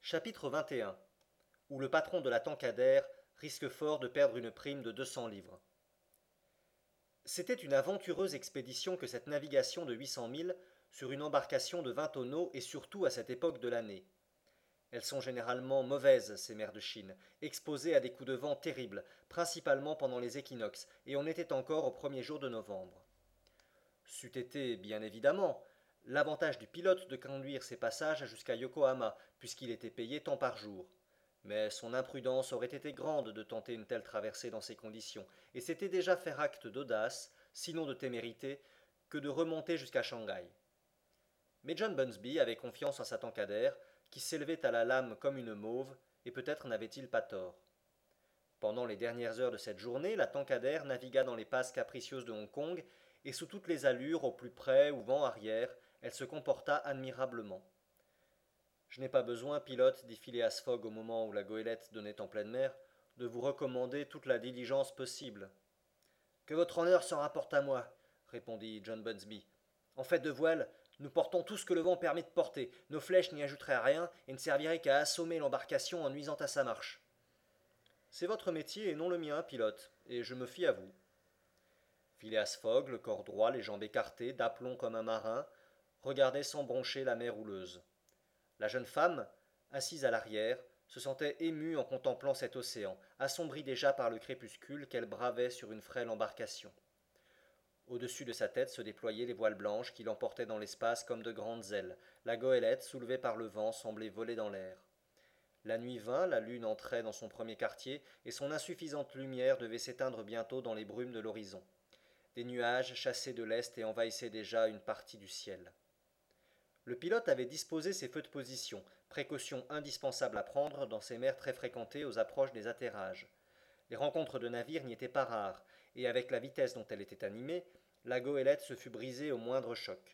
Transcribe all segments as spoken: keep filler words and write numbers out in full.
Chapitre vingt et un où le patron de la Tankadère risque fort de perdre une prime de deux cents livres. C'était une aventureuse expédition que cette navigation de huit cents milles sur une embarcation de vingt tonneaux et surtout à cette époque de l'année. Elles sont généralement mauvaises, ces mers de Chine, exposées à des coups de vent terribles, principalement pendant les équinoxes, et on était encore au premier jour de novembre. C'eût été, bien évidemment, l'avantage du pilote de conduire ses passages jusqu'à Yokohama, puisqu'il était payé tant par jour. Mais son imprudence aurait été grande de tenter une telle traversée dans ces conditions, et c'était déjà faire acte d'audace, sinon de témérité, que de remonter jusqu'à Shanghai. Mais John Bunsby avait confiance en sa Tankadère, qui s'élevait à la lame comme une mauve, et peut-être n'avait-il pas tort. Pendant les dernières heures de cette journée, la Tankadère navigua dans les passes capricieuses de Hong Kong, et sous toutes les allures, au plus près ou vent arrière, elle se comporta admirablement. Je n'ai pas besoin, pilote, dit Phileas Fogg au moment où la goélette donnait en pleine mer, de vous recommander toute la diligence possible. Que votre honneur s'en rapporte à moi, répondit John Bunsby. En fait de voile, nous portons tout ce que le vent permet de porter. Nos flèches n'y ajouteraient rien et ne serviraient qu'à assommer l'embarcation en nuisant à sa marche. C'est votre métier et non le mien, pilote, et je me fie à vous. Phileas Fogg, le corps droit, les jambes écartées, d'aplomb comme un marin, regardait sans broncher la mer houleuse. La jeune femme, assise à l'arrière, se sentait émue en contemplant cet océan, assombri déjà par le crépuscule qu'elle bravait sur une frêle embarcation. Au-dessus de sa tête se déployaient les voiles blanches qui l'emportaient dans l'espace comme de grandes ailes. La goélette, soulevée par le vent, semblait voler dans l'air. La nuit vint, la lune entrait dans son premier quartier, et son insuffisante lumière devait s'éteindre bientôt dans les brumes de l'horizon. Des nuages chassaient de l'est et envahissaient déjà une partie du ciel. Le pilote avait disposé ses feux de position, précaution indispensable à prendre dans ces mers très fréquentées aux approches des atterrages. Les rencontres de navires n'y étaient pas rares, et avec la vitesse dont elle était animée, la goélette se fut brisée au moindre choc.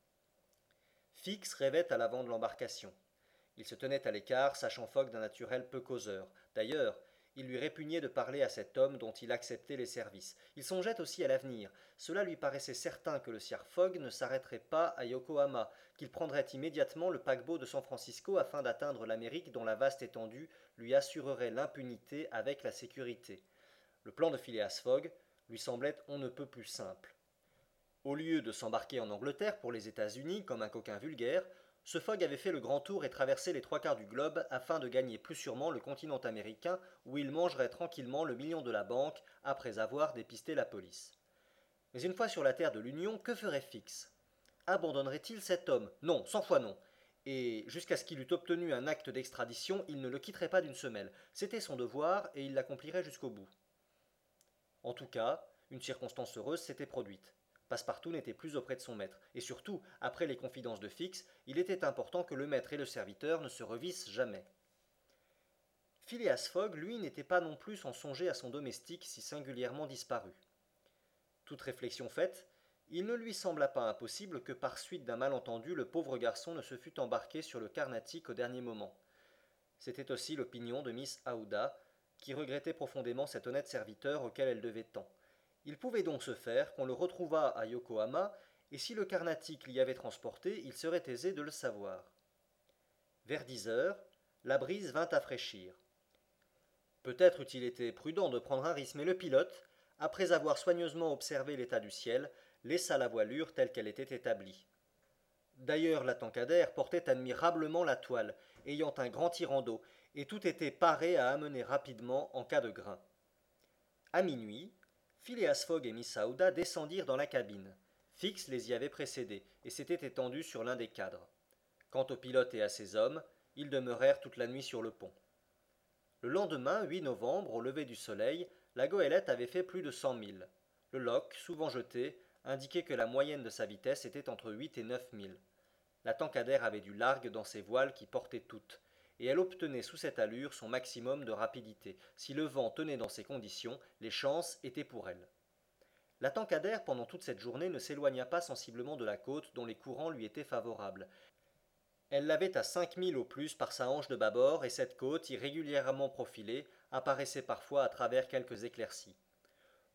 Fix rêvait à l'avant de l'embarcation. Il se tenait à l'écart, sachant Fogg d'un naturel peu causeur. D'ailleurs, il lui répugnait de parler à cet homme dont il acceptait les services. Il songeait aussi à l'avenir. Cela lui paraissait certain que le sieur Fogg ne s'arrêterait pas à Yokohama, qu'il prendrait immédiatement le paquebot de San Francisco afin d'atteindre l'Amérique dont la vaste étendue lui assurerait l'impunité avec la sécurité. Le plan de Phileas Fogg lui semblait on ne peut plus simple. Au lieu de s'embarquer en Angleterre pour les États-Unis comme un coquin vulgaire, ce Fogg avait fait le grand tour et traversé les trois quarts du globe afin de gagner plus sûrement le continent américain où il mangerait tranquillement le million de la banque après avoir dépisté la police. Mais une fois sur la terre de l'Union, que ferait Fix? Abandonnerait-il cet homme? Non, cent fois non. Et jusqu'à ce qu'il eût obtenu un acte d'extradition, il ne le quitterait pas d'une semelle. C'était son devoir et il l'accomplirait jusqu'au bout. En tout cas, une circonstance heureuse s'était produite. Passepartout n'était plus auprès de son maître, et surtout, après les confidences de Fix, il était important que le maître et le serviteur ne se revissent jamais. Phileas Fogg, lui, n'était pas non plus sans songer à son domestique si singulièrement disparu. Toute réflexion faite, il ne lui sembla pas impossible que par suite d'un malentendu le pauvre garçon ne se fût embarqué sur le Carnatic au dernier moment. C'était aussi l'opinion de Miss Aouda, qui regrettait profondément cet honnête serviteur auquel elle devait tant. Il pouvait donc se faire qu'on le retrouvât à Yokohama, et si le Carnatic l'y avait transporté, il serait aisé de le savoir. Vers dix heures, la brise vint à fraîchir. Peut-être eût-il été prudent de prendre un risque, mais le pilote, après avoir soigneusement observé l'état du ciel, laissa la voilure telle qu'elle était établie. D'ailleurs, la Tankadère portait admirablement la toile, ayant un grand tirant d'eau, et tout était paré à amener rapidement en cas de grain. À minuit, Phileas Fogg et Miss Aouda descendirent dans la cabine. Fix les y avait précédés, et s'était étendu sur l'un des cadres. Quant au pilote et à ses hommes, ils demeurèrent toute la nuit sur le pont. Le lendemain, huit novembre, au lever du soleil, la goélette avait fait plus de cent milles. Le loch, souvent jeté, indiquait que la moyenne de sa vitesse était entre huit et neuf milles. La Tankadère avait du largue dans ses voiles qui portaient toutes, et elle obtenait sous cette allure son maximum de rapidité. Si le vent tenait dans ces conditions, les chances étaient pour elle. La Tankadère, pendant toute cette journée, ne s'éloigna pas sensiblement de la côte dont les courants lui étaient favorables. Elle l'avait à cinq milles au plus par sa hanche de bâbord, et cette côte, irrégulièrement profilée, apparaissait parfois à travers quelques éclaircies.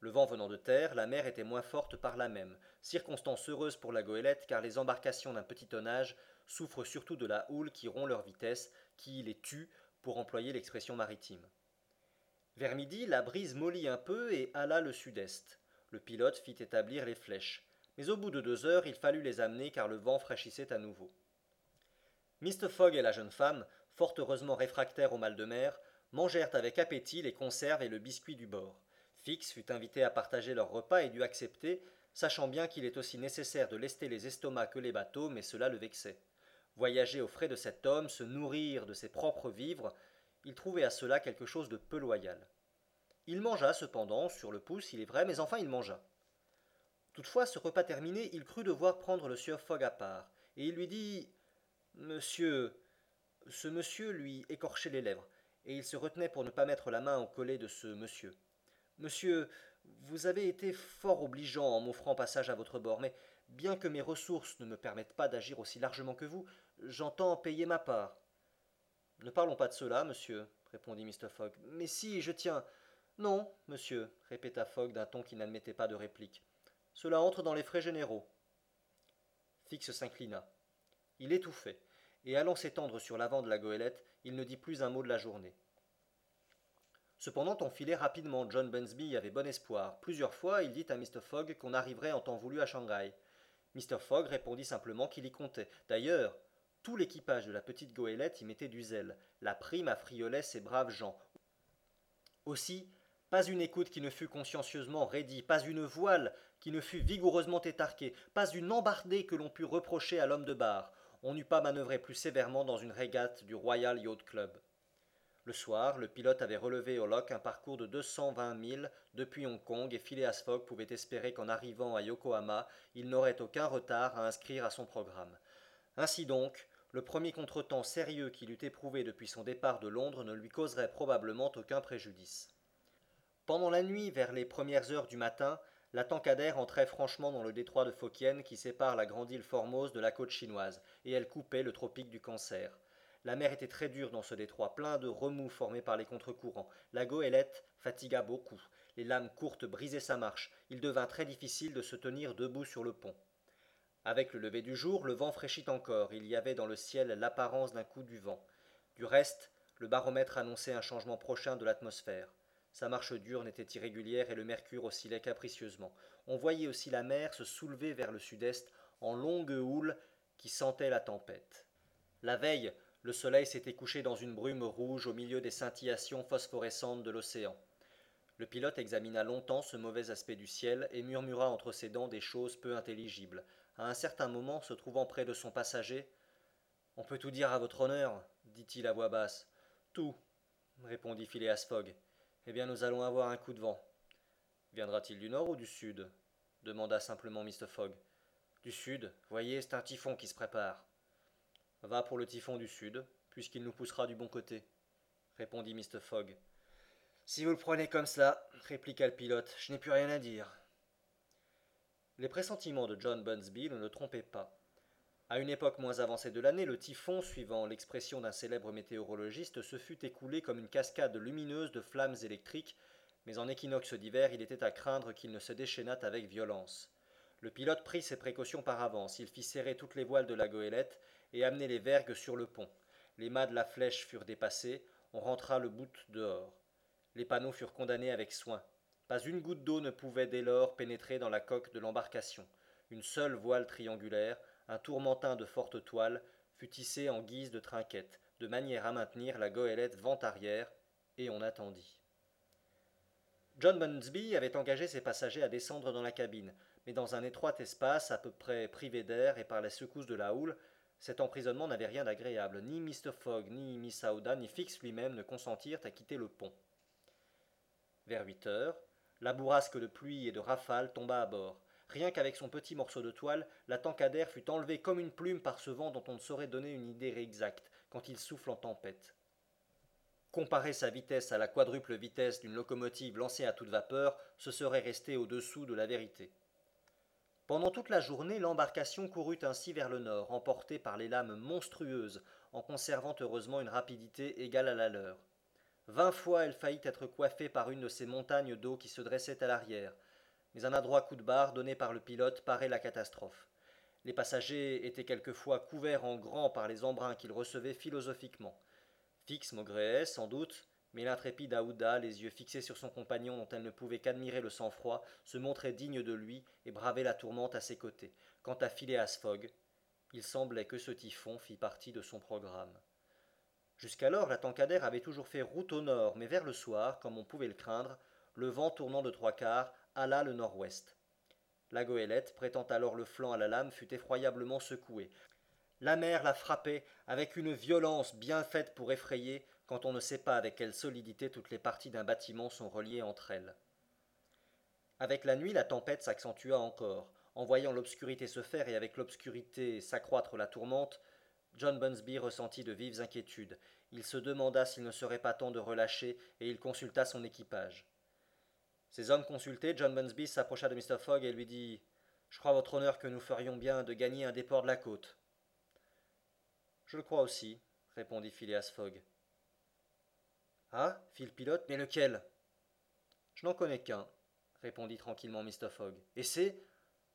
Le vent venant de terre, la mer était moins forte par là même, circonstance heureuse pour la goélette car les embarcations d'un petit tonnage souffrent surtout de la houle qui rompt leur vitesse, qui les tue, pour employer l'expression maritime. Vers midi, la brise mollit un peu et hala le sud-est. Le pilote fit établir les flèches, mais au bout de deux heures, il fallut les amener car le vent fraîchissait à nouveau. Mister Fogg et la jeune femme, fort heureusement réfractaires au mal de mer, mangèrent avec appétit les conserves et le biscuit du bord. Fix fut invité à partager leur repas et dut accepter, sachant bien qu'il est aussi nécessaire de lester les estomacs que les bateaux, mais cela le vexait. Voyager aux frais de cet homme, se nourrir de ses propres vivres, il trouvait à cela quelque chose de peu loyal. Il mangea cependant, sur le pouce, il est vrai, mais enfin il mangea. Toutefois, ce repas terminé, il crut devoir prendre le sieur Fogg à part, et il lui dit Monsieur. Ce monsieur lui écorchait les lèvres, et il se retenait pour ne pas mettre la main au collet de ce monsieur. Monsieur, vous avez été fort obligeant en m'offrant passage à votre bord, mais bien que mes ressources ne me permettent pas d'agir aussi largement que vous, j'entends payer ma part. Ne parlons pas de cela, monsieur, répondit Mister Fogg. Mais si, je tiens. Non, monsieur, répéta Fogg d'un ton qui n'admettait pas de réplique. Cela entre dans les frais généraux. Fix s'inclina. Il étouffait, et allant s'étendre sur l'avant de la goélette, il ne dit plus un mot de la journée. Cependant, on filait rapidement. John Bunsby avait bon espoir. Plusieurs fois, il dit à Mister Fogg qu'on arriverait en temps voulu à Shanghai. Mister Fogg répondit simplement qu'il y comptait. D'ailleurs, tout l'équipage de la petite goélette y mettait du zèle. La prime affriolait ces braves gens. Aussi, pas une écoute qui ne fût consciencieusement raidie, pas une voile qui ne fût vigoureusement étarquée, pas une embardée que l'on pût reprocher à l'homme de barre. On n'eût pas manœuvré plus sévèrement dans une régate du Royal Yacht Club. Le soir, le pilote avait relevé au loch un parcours de deux cent vingt milles depuis Hong Kong et Phileas Fogg pouvait espérer qu'en arrivant à Yokohama, il n'aurait aucun retard à inscrire à son programme. Ainsi donc, le premier contretemps sérieux qu'il eût éprouvé depuis son départ de Londres ne lui causerait probablement aucun préjudice. Pendant la nuit, vers les premières heures du matin, la Tankadère entrait franchement dans le détroit de Fokien qui sépare la grande île Formose de la côte chinoise, et elle coupait le tropique du Cancer. La mer était très dure dans ce détroit, plein de remous formés par les contre-courants. La goélette fatigua beaucoup. Les lames courtes brisaient sa marche. Il devint très difficile de se tenir debout sur le pont. Avec le lever du jour, le vent fraîchit encore. Il y avait dans le ciel l'apparence d'un coup du vent. Du reste, le baromètre annonçait un changement prochain de l'atmosphère. Sa marche diurne était irrégulière et le mercure oscillait capricieusement. On voyait aussi la mer se soulever vers le sud-est en longues houles qui sentaient la tempête. La veille, le soleil s'était couché dans une brume rouge au milieu des scintillations phosphorescentes de l'océan. Le pilote examina longtemps ce mauvais aspect du ciel et murmura entre ses dents des choses peu intelligibles. À un certain moment, se trouvant près de son passager, « On peut tout dire à votre honneur, dit-il à voix basse. Tout, répondit Phileas Fogg. Eh bien, nous allons avoir un coup de vent. Viendra-t-il du nord ou du sud demanda simplement Mister Fogg. Du sud, voyez, c'est un typhon qui se prépare. Va pour le typhon du sud, puisqu'il nous poussera du bon côté, répondit Mister Fogg. Si vous le prenez comme cela, répliqua le pilote, je n'ai plus rien à dire. Les pressentiments de John Bunsby ne le trompaient pas. À une époque moins avancée de l'année, le typhon, suivant l'expression d'un célèbre météorologiste, se fût écoulé comme une cascade lumineuse de flammes électriques, mais en équinoxe d'hiver, il était à craindre qu'il ne se déchaînât avec violence. Le pilote prit ses précautions par avance. Il fit serrer toutes les voiles de la goélette et amener les vergues sur le pont. Les mâts de la flèche furent dépassés. On rentra le bout dehors. Les panneaux furent condamnés avec soin. Pas une goutte d'eau ne pouvait dès lors pénétrer dans la coque de l'embarcation. Une seule voile triangulaire, un tourmentin de forte toile, fut tissé en guise de trinquette, de manière à maintenir la goélette vent arrière, et on attendit. John Bunsby avait engagé ses passagers à descendre dans la cabine, mais dans un étroit espace à peu près privé d'air et par les secousses de la houle, cet emprisonnement n'avait rien d'agréable. Ni Mister Fogg, ni Miss Aouda, ni Fix lui-même ne consentirent à quitter le pont. Vers huit heures, la bourrasque de pluie et de rafales tomba à bord. Rien qu'avec son petit morceau de toile, la Tankadère fut enlevée comme une plume par ce vent dont on ne saurait donner une idée exacte quand il souffle en tempête. Comparer sa vitesse à la quadruple vitesse d'une locomotive lancée à toute vapeur, ce serait rester au-dessous de la vérité. Pendant toute la journée, l'embarcation courut ainsi vers le nord, emportée par les lames monstrueuses, en conservant heureusement une rapidité égale à la leur. Vingt fois elle faillit être coiffée par une de ces montagnes d'eau qui se dressaient à l'arrière, mais un adroit coup de barre donné par le pilote parait la catastrophe. Les passagers étaient quelquefois couverts en grand par les embruns qu'ils recevaient philosophiquement. Fix maugréait, sans doute, mais l'intrépide Aouda, les yeux fixés sur son compagnon dont elle ne pouvait qu'admirer le sang-froid, se montrait digne de lui et bravait la tourmente à ses côtés. Quant à Phileas Fogg, il semblait que ce typhon fît partie de son programme. Jusqu'alors, la Tankadère avait toujours fait route au nord, mais vers le soir, comme on pouvait le craindre, le vent tournant de trois quarts, hala le nord-ouest. La goélette, prêtant alors le flanc à la lame, fut effroyablement secouée. La mer la frappait avec une violence bien faite pour effrayer, quand on ne sait pas avec quelle solidité toutes les parties d'un bâtiment sont reliées entre elles. Avec la nuit, la tempête s'accentua encore. En voyant l'obscurité se faire et avec l'obscurité s'accroître la tourmente, John Bunsby ressentit de vives inquiétudes. Il se demanda s'il ne serait pas temps de relâcher, et il consulta son équipage. Ses hommes consultés, John Bunsby s'approcha de Mr Fogg et lui dit « Je crois, votre honneur, que nous ferions bien de gagner un des ports de la côte. »« Je le crois aussi, » répondit Phileas Fogg. « Ah, fit le pilote, mais lequel ?»« Je n'en connais qu'un, » répondit tranquillement Mr Fogg. « Et c'est Shanghai. »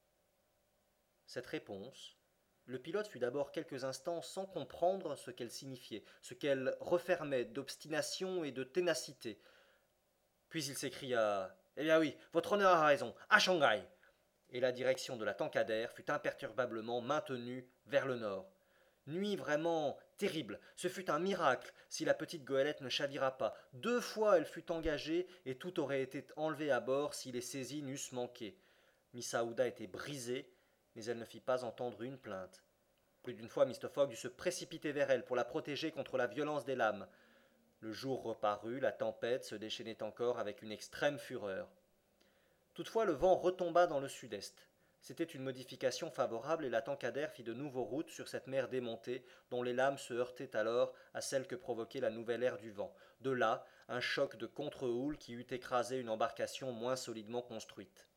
Cette réponse, le pilote fut d'abord quelques instants sans comprendre ce qu'elle signifiait, ce qu'elle refermait d'obstination et de ténacité. Puis il s'écria « Eh bien oui, votre honneur a raison, à Shanghai !» Et la direction de la Tankadère fut imperturbablement maintenue vers le nord. Nuit vraiment terrible, ce fut un miracle si la petite goélette ne chavira pas. Deux fois elle fut engagée et tout aurait été enlevé à bord si les saisies n'eussent manqué. Miss Aouda était brisée, mais elle ne fit pas entendre une plainte. Plus d'une fois, Mr Fogg dut se précipiter vers elle pour la protéger contre la violence des lames. Le jour reparut, la tempête se déchaînait encore avec une extrême fureur. Toutefois, le vent retomba dans le sud-est. C'était une modification favorable et la Tankadère fit de nouveau route sur cette mer démontée, dont les lames se heurtaient alors à celle que provoquait la nouvelle aire du vent. De là, un choc de contre-houle qui eût écrasé une embarcation moins solidement construite.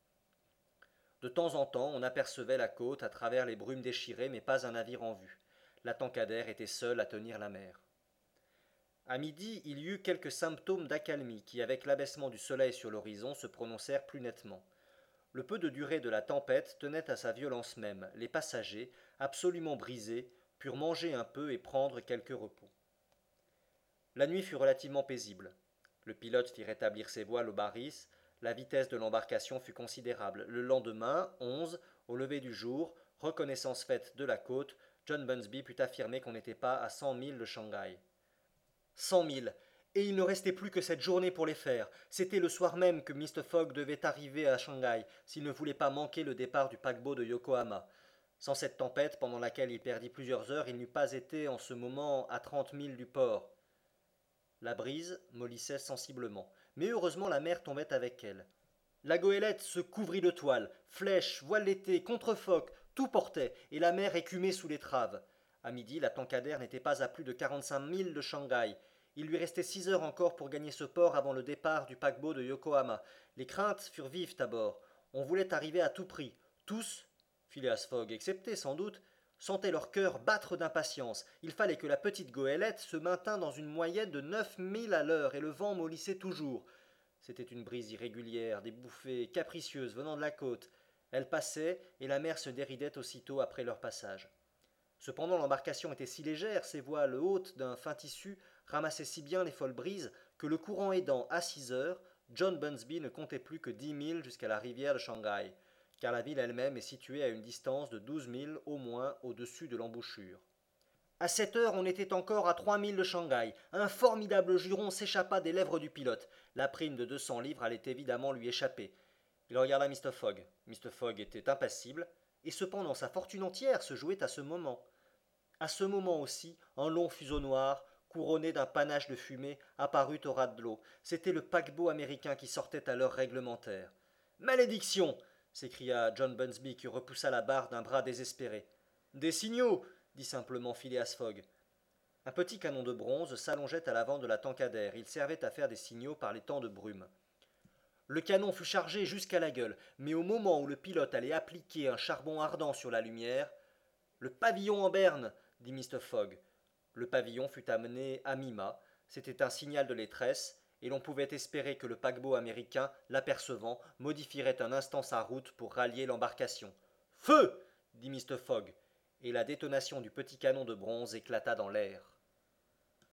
De temps en temps, on apercevait la côte à travers les brumes déchirées, mais pas un navire en vue. La Tankadère était seule à tenir la mer. À midi, il y eut quelques symptômes d'accalmie qui, avec l'abaissement du soleil sur l'horizon, se prononcèrent plus nettement. Le peu de durée de la tempête tenait à sa violence même. Les passagers, absolument brisés, purent manger un peu et prendre quelque repos. La nuit fut relativement paisible. Le pilote fit rétablir ses voiles au bâris. La vitesse de l'embarcation fut considérable. Le lendemain, onze, au lever du jour, reconnaissance faite de la côte, John Bunsby put affirmer qu'on n'était pas à cent milles de Shanghai. Cent milles, et il ne restait plus que cette journée pour les faire. C'était le soir même que Mr Fogg devait arriver à Shanghai, s'il ne voulait pas manquer le départ du paquebot de Yokohama. Sans cette tempête, pendant laquelle il perdit plusieurs heures, il n'eût pas été en ce moment à trente milles du port. La brise mollissait sensiblement, mais heureusement la mer tombait avec elle. La goélette se couvrit de toile, flèches, voiles d'été, contre-foc, tout portait, et la mer écumait sous les traves. À midi, la Tankadère n'était pas à plus de quarante-cinq milles de Shanghai. Il lui restait six heures encore pour gagner ce port avant le départ du paquebot de Yokohama. Les craintes furent vives à bord. On voulait arriver à tout prix. Tous, Phileas Fogg excepté sans doute, sentaient leur cœur battre d'impatience. Il fallait que la petite goélette se maintînt dans une moyenne de neuf milles à l'heure, et le vent mollissait toujours. C'était une brise irrégulière, des bouffées capricieuses venant de la côte. Elle passait, et la mer se déridait aussitôt après leur passage. Cependant, l'embarcation était si légère, ses voiles hautes d'un fin tissu ramassaient si bien les folles brises, que le courant aidant à six heures, John Bunsby ne comptait plus que dix milles jusqu'à la rivière de Shanghai, car la ville elle-même est située à une distance de douze milles au moins au-dessus de l'embouchure. À sept heures, on était encore à trois milles de Shanghai. Un formidable juron s'échappa des lèvres du pilote. La prime de deux cents livres allait évidemment lui échapper. Il regarda Mr Fogg. Mr Fogg était impassible, et cependant sa fortune entière se jouait à ce moment. À ce moment aussi, un long fuseau noir, couronné d'un panache de fumée, apparut au ras de l'eau. C'était le paquebot américain qui sortait à l'heure réglementaire. « Malédiction !» s'écria John Bunsby, qui repoussa la barre d'un bras désespéré. « Des signaux !» dit simplement Phileas Fogg. Un petit canon de bronze s'allongeait à l'avant de la Tankadère. Il servait à faire des signaux par les temps de brume. Le canon fut chargé jusqu'à la gueule, mais au moment où le pilote allait appliquer un charbon ardent sur la lumière, « Le pavillon en berne !» dit Mr Fogg. Le pavillon fut amené à mi-mât. C'était un signal de détresse, et l'on pouvait espérer que le paquebot américain, l'apercevant, modifierait un instant sa route pour rallier l'embarcation. Feu dit Mr. Fogg, et la détonation du petit canon de bronze éclata dans l'air.